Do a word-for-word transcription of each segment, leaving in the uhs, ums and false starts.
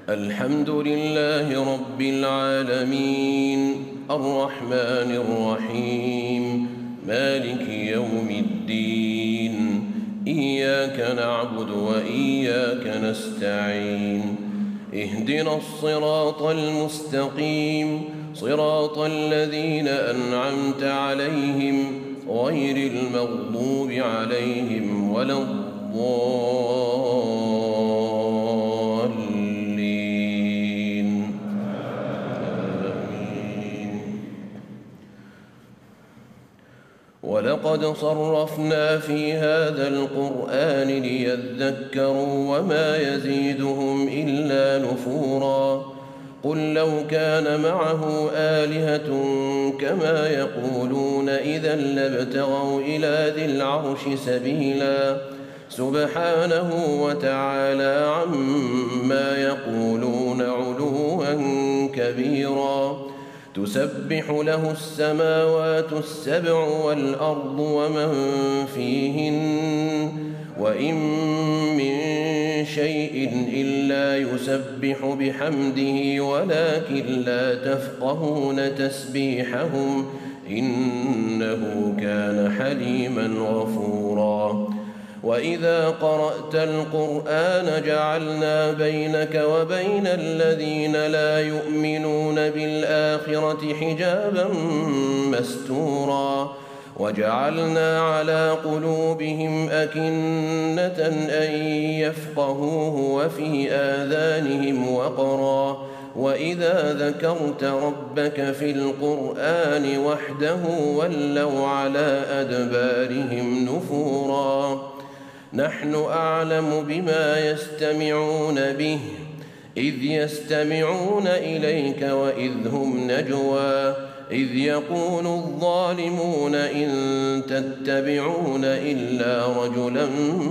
الحمد لله رب العالمين الرحمن الرحيم مالك يوم الدين إياك نعبد وإياك نستعين اهدنا الصراط المستقيم صراط الذين أنعمت عليهم غير المغضوب عليهم ولا الضالين آمين. ولقد صرفنا في هذا القرآن ليذكروا وما يزيدهم إلا نفورا قل لو كان معه آلهة كما يقولون إذا لابتغوا إلى ذي العرش سبيلا سبحانه وتعالى عما يقولون علوا كبيرا تسبح له السماوات السبع والأرض ومن فيهن وإن من شيء إلا يسبح بحمده ولكن لا تفقهون تسبيحهم إنه كان حليما غفورا وإذا قرأت القرآن جعلنا بينك وبين الذين لا يؤمنون بالآخرة حجابا مستورا وجعلنا على قلوبهم أكنة أن يفقهوه وفي آذانهم وقرا وإذا ذكرت ربك في القرآن وحده ولوا على أدبارهم نفورا نحن أعلم بما يستمعون به إذ يستمعون إليك وإذ هم نجوى إذ يقول الظالمون إن تتبعون إلا رجلا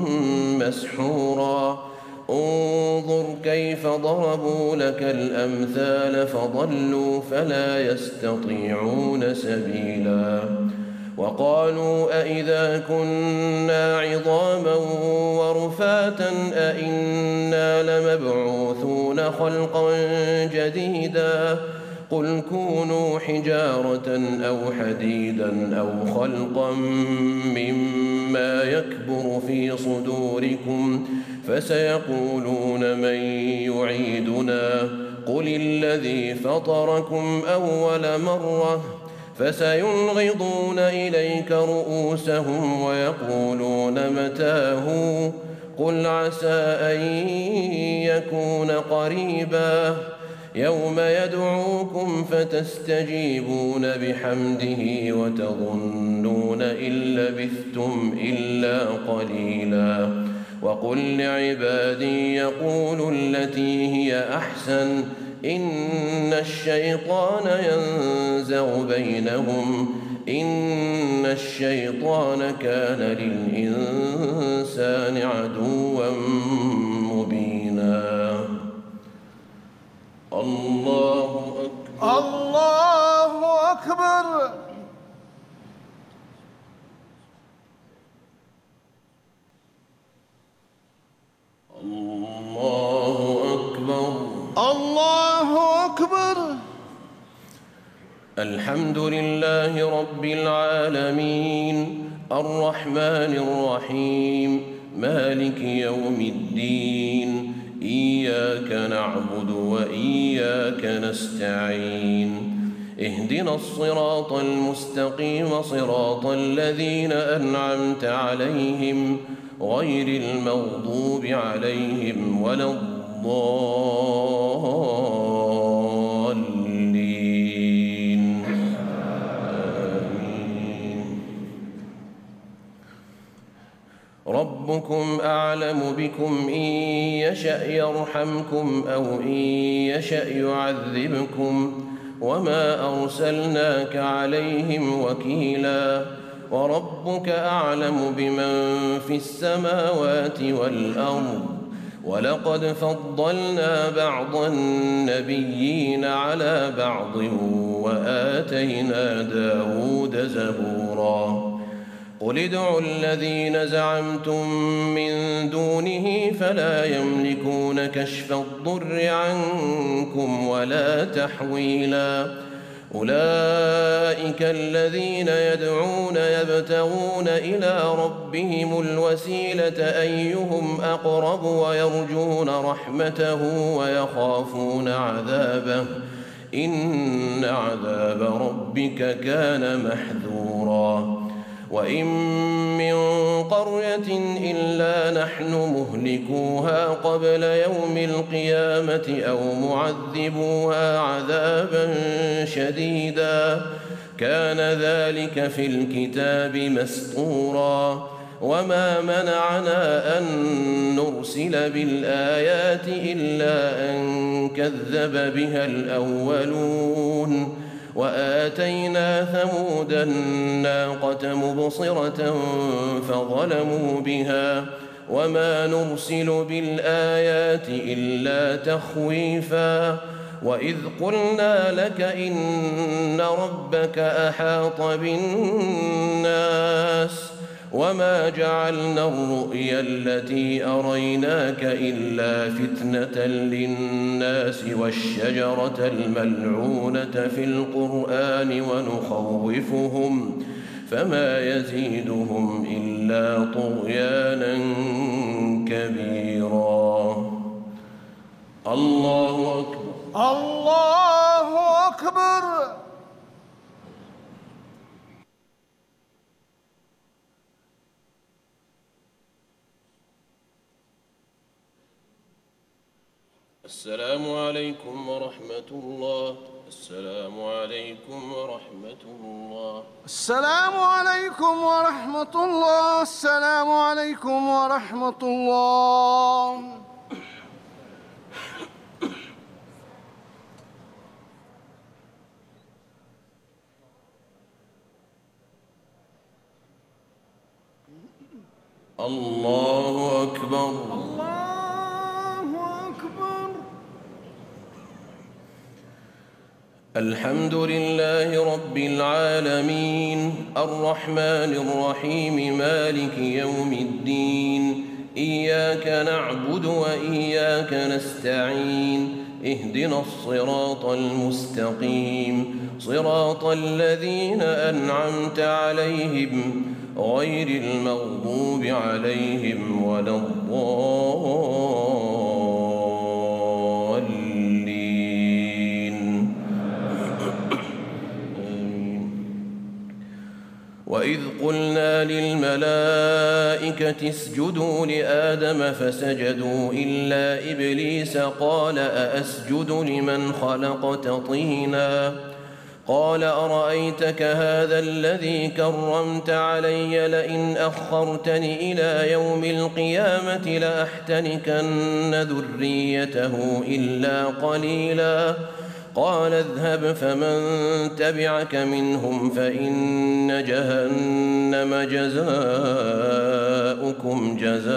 مسحورا انظر كيف ضربوا لك الأمثال فضلوا فلا يستطيعون سبيلا وقالوا أئذا كنا عظاما ورفاتا أئنا لمبعوثون خلقا جديدا قل كونوا حجارة أو حديدا أو خلقا مما يكبر في صدوركم فسيقولون من يعيدنا قل الذي فطركم أول مرة فسينغضون إليك رؤوسهم ويقولون متاه قل عسى أن يكون قريبا يوم يدعوكم فتستجيبون بحمده وتظنون إن لبثتم إلا قليلا وقل لعبادي يقولوا التي هي أحسن إن الشيطان ينزغ بينهم إن الشيطان كان للإنسان عدوا مبينا الله أكبر الله أكبر الله أكبر الله أكبر الحمد لله رب العالمين الرحمن الرحيم مالك يوم الدين إياك نعبد وإياك نستعين اهدنا الصراط المستقيم صراط الذين أنعمت عليهم غير المغضوب عليهم ولا الضالين آمين. ربكم أعلم بكم إن يشأ يرحمكم أو إن يشأ يعذبكم وما أرسلناك عليهم وكيلا وربك أعلم بمن في السماوات والأرض ولقد فضلنا بعض النبيين على بعض وآتينا داود زبورا قل ادعوا الذين زعمتم من دونه فلا يملكون كشف الضر عنكم ولا تحويلا أولئك الذين يدعون يبتغون إلى ربهم الوسيلة أيهم أقرب ويرجون رحمته ويخافون عذابه إن عذاب ربك كان محذورا وإن من قرية إلا نحن مهلكوها قبل يوم القيامة أو معذبوها عذابا شديدا كان ذلك في الكتاب مسطورا وما منعنا أن نرسل بالآيات إلا أن كذب بها الأولون وآتينا ثمود الناقة مبصرة فظلموا بها وما نرسل بالآيات إلا تخويفا وإذ قلنا لك إن ربك أحاط بالناس وما جعلنا الرؤيا التي أريناك إلا فتنة للناس والشجرة الملعونة في القرآن ونخوفهم فما يزيدهم إلا طغيانا كبيرا. الله أكبر. الله أكبر. السلام عليكم ورحمة الله. السلام عليكم ورحمة الله. السلام عليكم ورحمة الله. السلام عليكم ورحمة الله. الله أكبر. الله أكبر. الحمد لله رب العالمين الرحمن الرحيم مالك يوم الدين إياك نعبد وإياك نستعين اهدنا الصراط المستقيم صراط الذين أنعمت عليهم غير المغضوب عليهم ولا الضالين. وإذ قلنا للملائكة اسجدوا لآدم فسجدوا إلا إبليس قال أأسجد لمن خلقت طينا قال أرأيتك هذا الذي كرمت علي لئن أخرتني إلى يوم القيامة لأحتنكن ذريته إلا قليلا قال اذهب فمن تبعك منهم فإن جهنم جزاؤكم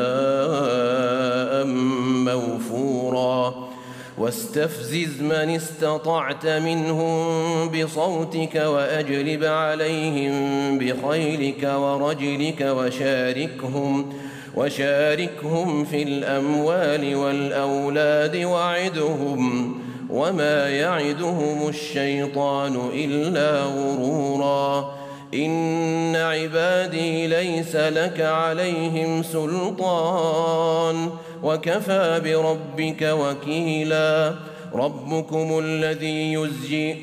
جزاء موفورا واستفزز من استطعت منهم بصوتك وأجلب عليهم بخيلك ورجلك وشاركهم وشاركهم في الأموال والأولاد وعدهم وما يعدهم الشيطان إلا غرورا إن عبادي ليس لك عليهم سلطان وكفى بربك وكيلا ربكم الذي يزجي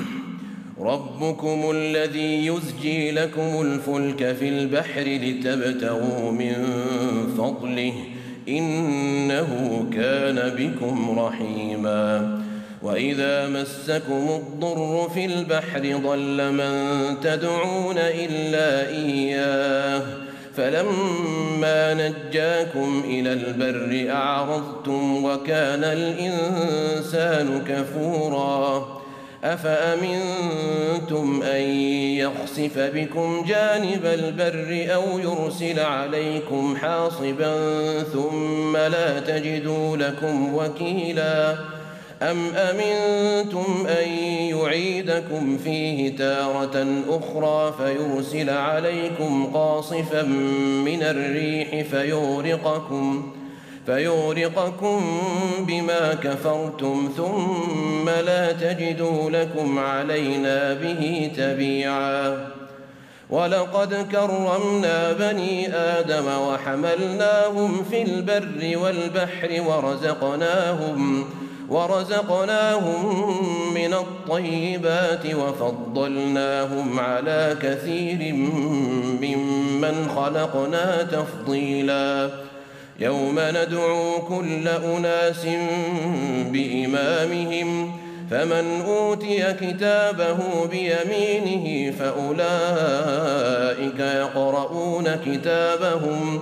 ربكم الذي يزجي لكم الفلك في البحر لتبتغوا من فضله إنه كان بكم رحيما وإذا مسكم الضر في البحر ضل من تدعون إلا إياه فلما نجاكم إلى البر أعرضتم وكان الإنسان كفورا أفأمنتم أن يخسف بكم جانب البر أو يرسل عليكم حاصبا ثم لا تجدوا لكم وكيلا أم أمنتم أن يعيدكم فيه تارة أخرى فيرسل عليكم قاصفا من الريح فيغرقكم فيغرقكم بما كفرتم ثم لا تجدوا لكم علينا به تبيعا ولقد كرمنا بني آدم وحملناهم في البر والبحر ورزقناهم ورزقناهم من الطيبات وفضلناهم على كثير ممن خلقنا تفضيلا يوم ندعو كل أناس بإمامهم فمن أوتي كتابه بيمينه فأولئك يقرؤون كتابهم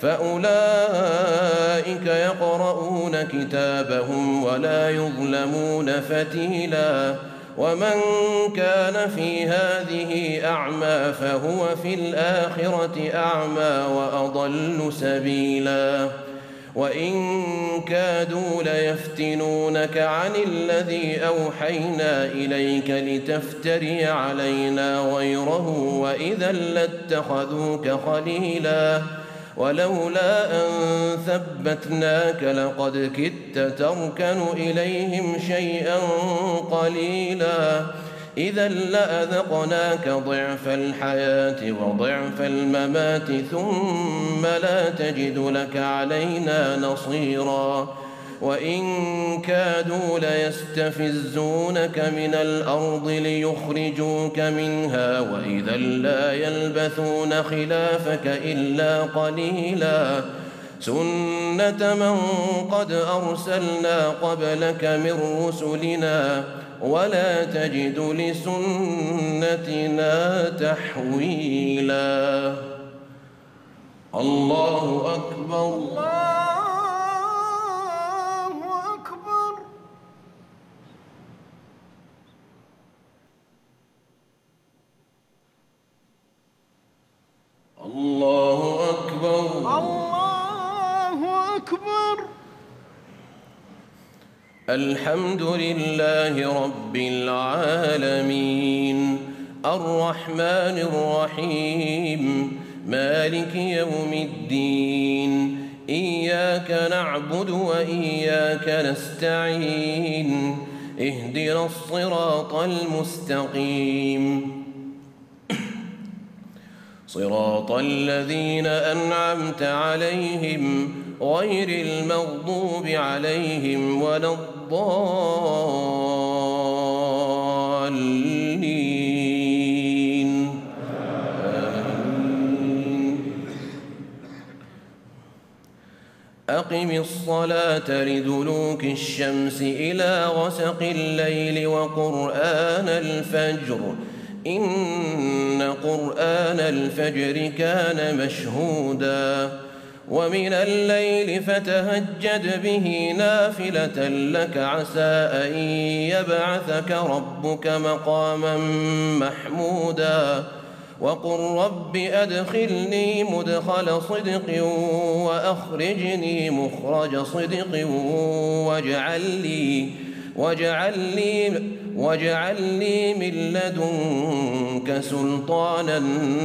فأولئك يقرؤون كتابهم ولا يظلمون فتيلا ومن كان في هذه أعمى فهو في الآخرة أعمى وأضل سبيلا وإن كادوا ليفتنونك عن الذي أوحينا إليك لتفتري علينا غيره وإذا لاتخذوك خليلا ولولا أن ثبتناك لقد كدت تركن إليهم شيئا قليلا إذا لأذقناك ضعف الحياة وضعف الممات ثم لا تجد لك علينا نصيرا وإن كادوا ليستفزونك من الأرض ليخرجوك منها وإذا لا يلبثون خلافك إلا قليلا سنة من قد أرسلنا قبلك من رسلنا ولا تجد لسنتنا تحويلا الله أكبر الله أكبر. الله أكبر الله أكبر. الحمد لله رب العالمين الرحمن الرحيم مالك يوم الدين إياك نعبد وإياك نستعين اهدنا الصراط المستقيم صراط الذين أنعمت عليهم غير المغضوب عليهم ولا الضالين آمين. أقم الصلاة لدلوك الشمس إلى غسق الليل وقرآن الفجر إن قرآن الفجر كان مشهودا ومن الليل فتهجد به نافلة لك عسى أن يبعثك ربك مقاما محمودا وقل رب أدخلني مدخل صدق وأخرجني مخرج صدق واجعل لي واجعل لي واجعل لي من لدنك سلطانا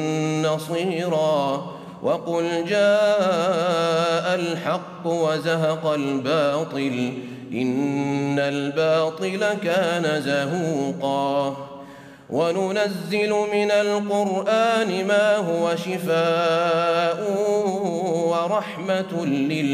نصيرا وقل جاء الحق وزهق الباطل إن الباطل كان زهوقا وننزل من القرآن ما هو شفاء ورحمة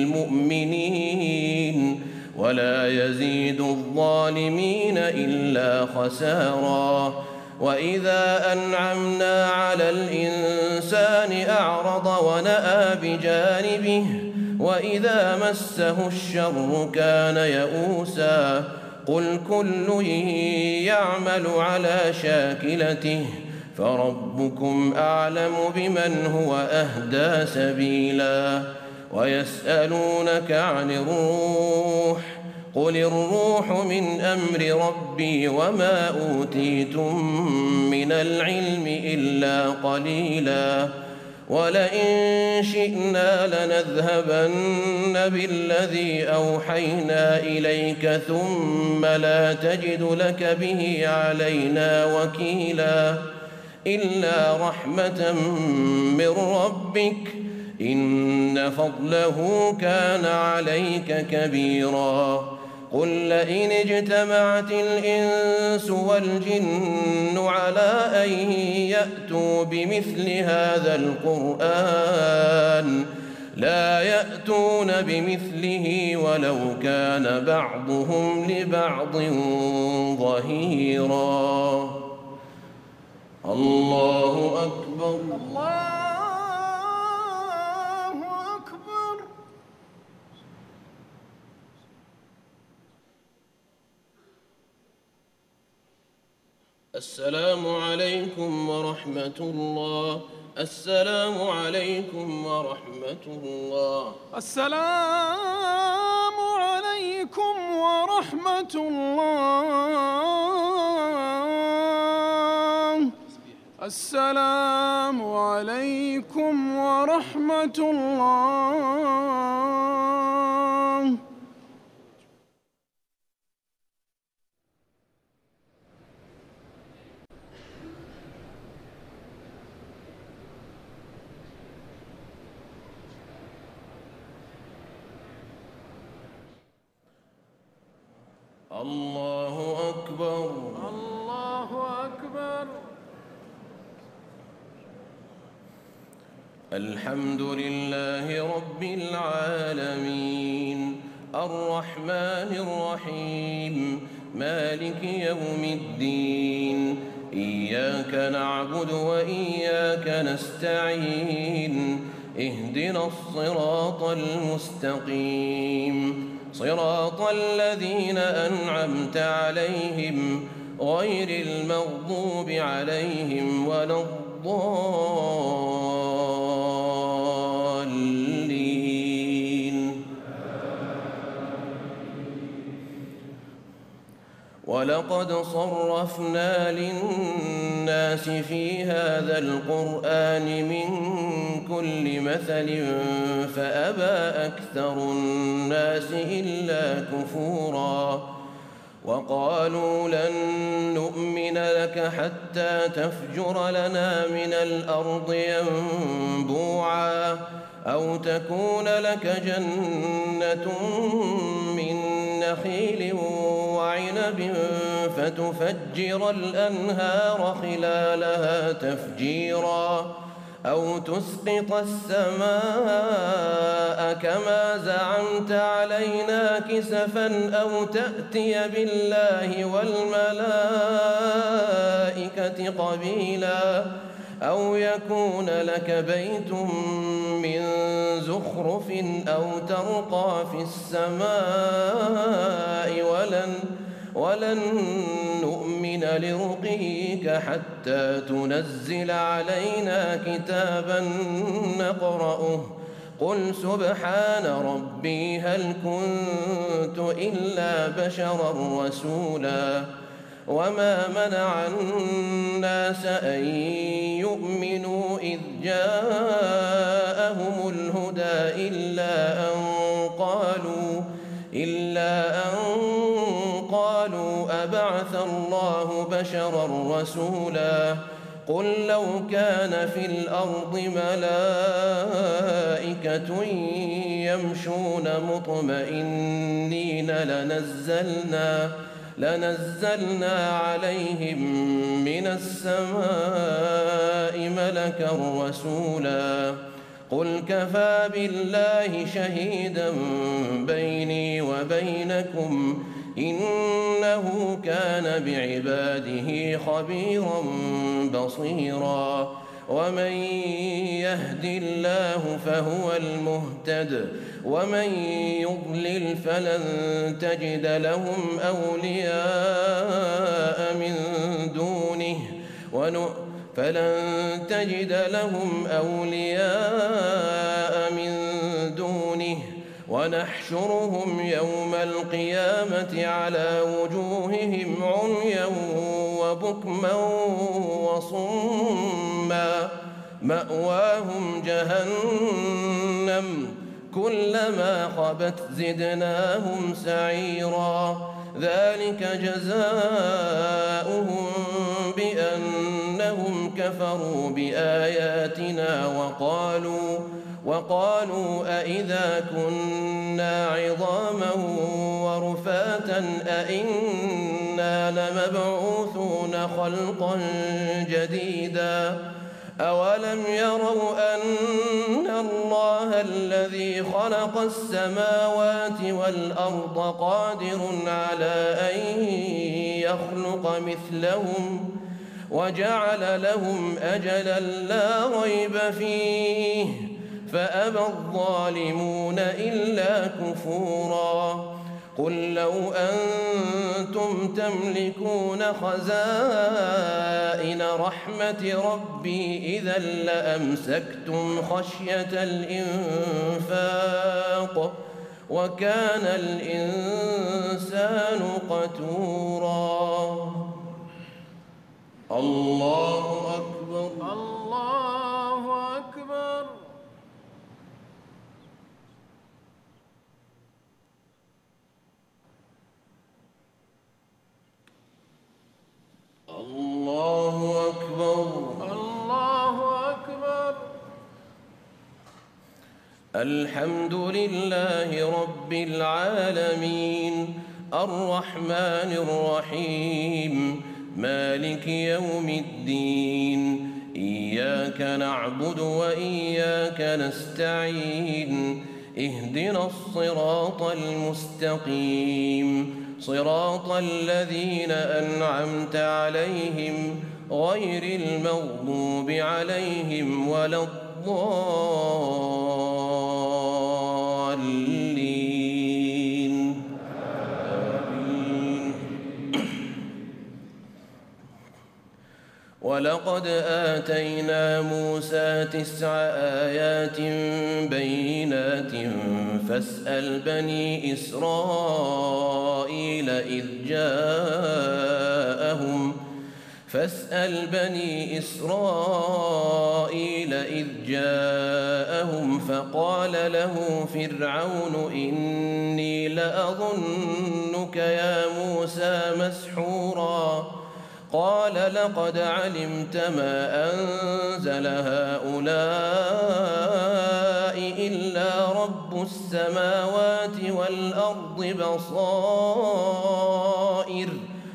للمؤمنين ولا يزيد الظالمين إلا خسارا وإذا أنعمنا على الإنسان أعرض ونأى بجانبه وإذا مسه الشر كان يئوسا قل كل يعمل على شاكلته فربكم أعلم بمن هو أهدى سبيلا ويسألونك عن الروح قل الروح من أمر ربي وما أوتيتم من العلم إلا قليلا ولئن شئنا لنذهبن بالذي أوحينا إليك ثم لا تجد لك به علينا وكيلا إلا رحمة من ربك إن فضله كان عليك كبيرا. قل لئن اجتمعت الإنس والجن على أن يأتوا بمثل هذا القرآن لا يأتون بمثله ولو كان بعضهم لبعض ظهيرا. الله أكبر. الله أكبر. السلام عليكم ورحمة الله. السلام عليكم ورحمة الله. السلام عليكم ورحمة الله. السلام عليكم ورحمة الله. الله أكبر. الله أكبر. الحمد لله رب العالمين الرحمن الرحيم مالك يوم الدين إياك نعبد وإياك نستعين اهدنا الصراط المستقيم صراط الذين أنعمت عليهم غير المغضوب عليهم ولا الضالين. ولقد صرفنا للناس في هذا القرآن من كل مثل فأبى أكثر الناس إلا كفورا. وقالوا لن نؤمن لك حتى تفجر لنا من الأرض ينبوعا أو تكون لك جنة من نخيل وعنب فتفجر الأنهار خلالها تفجيرا أو تسقط السماء كما زعمت علينا كسفا أو تأتي بالله والملائكة قبيلا أو يكون لك بيت من زخرف أو ترقى في السماء ولن ولن نؤمن لرقيك حتى تنزل علينا كتابا نقرأه قل سبحان ربي هل كنت إلا بشرا رسولا. وما منع الناس أن يؤمنوا إذ جاءهم الهدى إلا أن قالوا إلا أن قالوا أبعث الله بشرا رسولا. قل لو كان في الأرض ملائكة يمشون مطمئنين لنزلنا لنزلنا عليهم من السماء ملكا رسولا. قل كفى بالله شهيدا بيني وبينكم إنه كان بعباده خبيرا بصيرا. ومن يهد الله فهو المهتد ومن يضلل فلن تجد لهم أولياء من دونه فلن تجد لهم أولياء من دونه ونحشرهم يوم القيامة على وجوههم عميا وبكما وصما مأواهم جهنم كلما خبت زدناهم سعيرا ذلك جزاؤهم بأنهم كفروا بآياتنا وقالوا وقالوا أئذا كنا عظاما ورفاتا أئنا لمبعوثون خلقا جديدا أولم يروا أن الله الذي خلق السماوات والأرض قادر على أن يخلق مثلهم وجعل لهم أجلا لا ريب فيه فأبى الظالمون إلا كفورا قل لو أنتم تملكون خزائن رحمة ربي إذا لأمسكتم خشية الإنفاق وكان الإنسان قتورا الله أكبر الله أكبر. الله أكبر. الله أكبر. الحمد لله رب العالمين الرحمن الرحيم مالك يوم الدين إياك نعبد وإياك نستعين اهدنا الصراط المستقيم صراط الذين أنعمت عليهم غير المغضوب عليهم ولا الضالين آمين. ولقد آتينا موسى تسع آيات بينات فاسأل بني إسرائيل إذ جاءهم فاسأل بني إسرائيل إذ جاءهم فقال له فرعون إني لأظنك يا موسى مسحورا قال لقد علمت ما أنزل هؤلاء إلا رب السماوات والأرض بصائر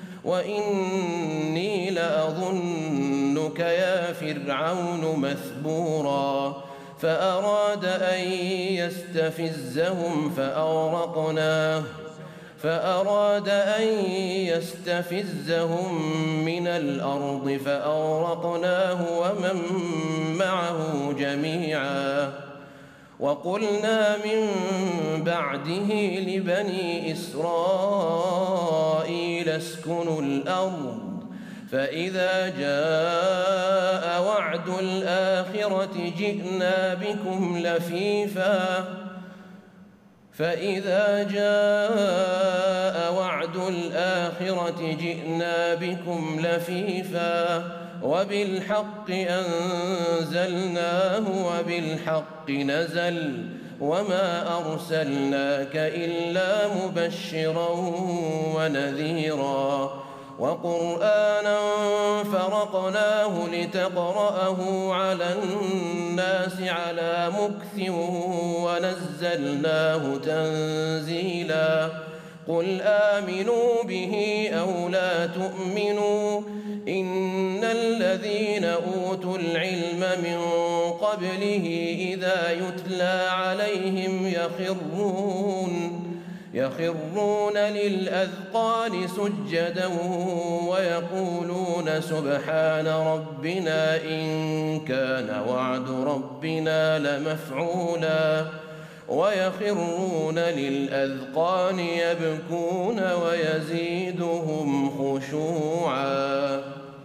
وإني لأظنك يا فرعون مثبورا فأراد أن يستفزهم فأغرقناه فأراد أن يستفزهم من الأرض فأغرقناه ومن معه جميعا وقلنا من بعده لبني إسرائيل اسكنوا الأرض فإذا جاء وعد الآخرة جئنا بكم لفيفا فإذا جاء وعد الآخرة جئنا بكم لفيفا وبالحق أنزلناه وبالحق نزل وما أرسلناك إلا مبشرا ونذيرا وقرآنا فرقناه لتقرأه على الناس على مكث ونزلناه تنزيلا قل آمنوا به أو لا تؤمنوا إن الذين أوتوا العلم من قبله إذا يتلى عليهم يخرون يخرون للأذقان سجدا ويقولون سبحان ربنا إن كان وعد ربنا لمفعولا ويخرون للأذقان يبكون ويزيدهم خشوعا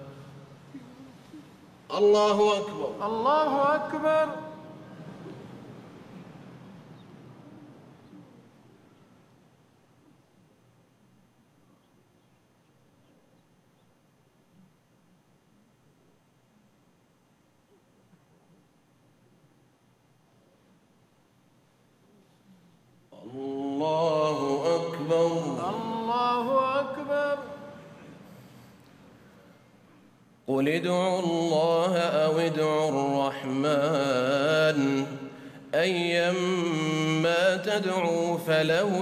الله أكبر. الله أكبر. قل ادعوا الله أو ادعوا الرحمن أيما تدعوا فله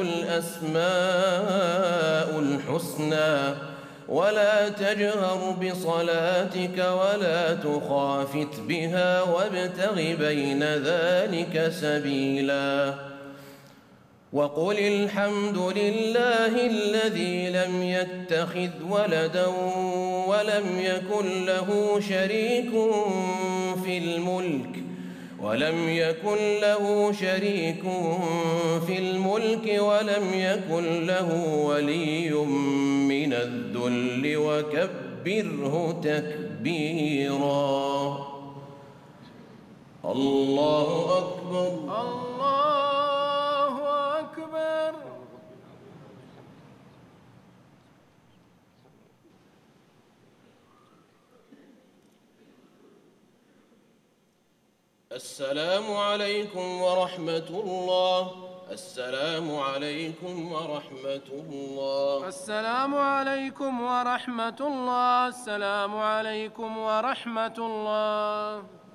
الأسماء الحسنى ولا تجهر بصلاتك ولا تخافت بها وابتغ بين ذلك سبيلا وقل الحمد لله الذي لم يتخذ ولدا ولم يكن له شريك في الملك ولم يكن له شريك في الملك ولم يكن له ولي من الذل وكبره تكبيرا. الله أكبر. الله أكبر. السلام عليكم ورحمة الله. السلام عليكم ورحمة الله. السلام عليكم ورحمة الله. السلام عليكم ورحمة الله.